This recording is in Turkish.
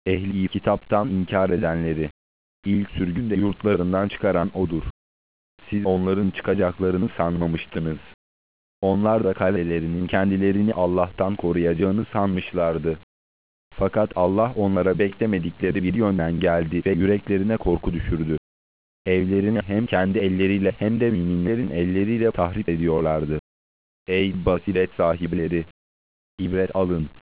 ehli kitaptan inkar edenleri, ilk sürgünde yurtlarından çıkaran O'dur. Siz onların çıkacaklarını sanmamıştınız. Onlar da kalelerinin kendilerini Allah'tan koruyacağını sanmışlardı. Fakat Allah onlara beklemedikleri bir yönden geldi ve yüreklerine korku düşürdü. Evlerini hem kendi elleriyle hem de müminlerin elleriyle tahrip ediyorlardı. Ey basiret sahipleri! İbret alın.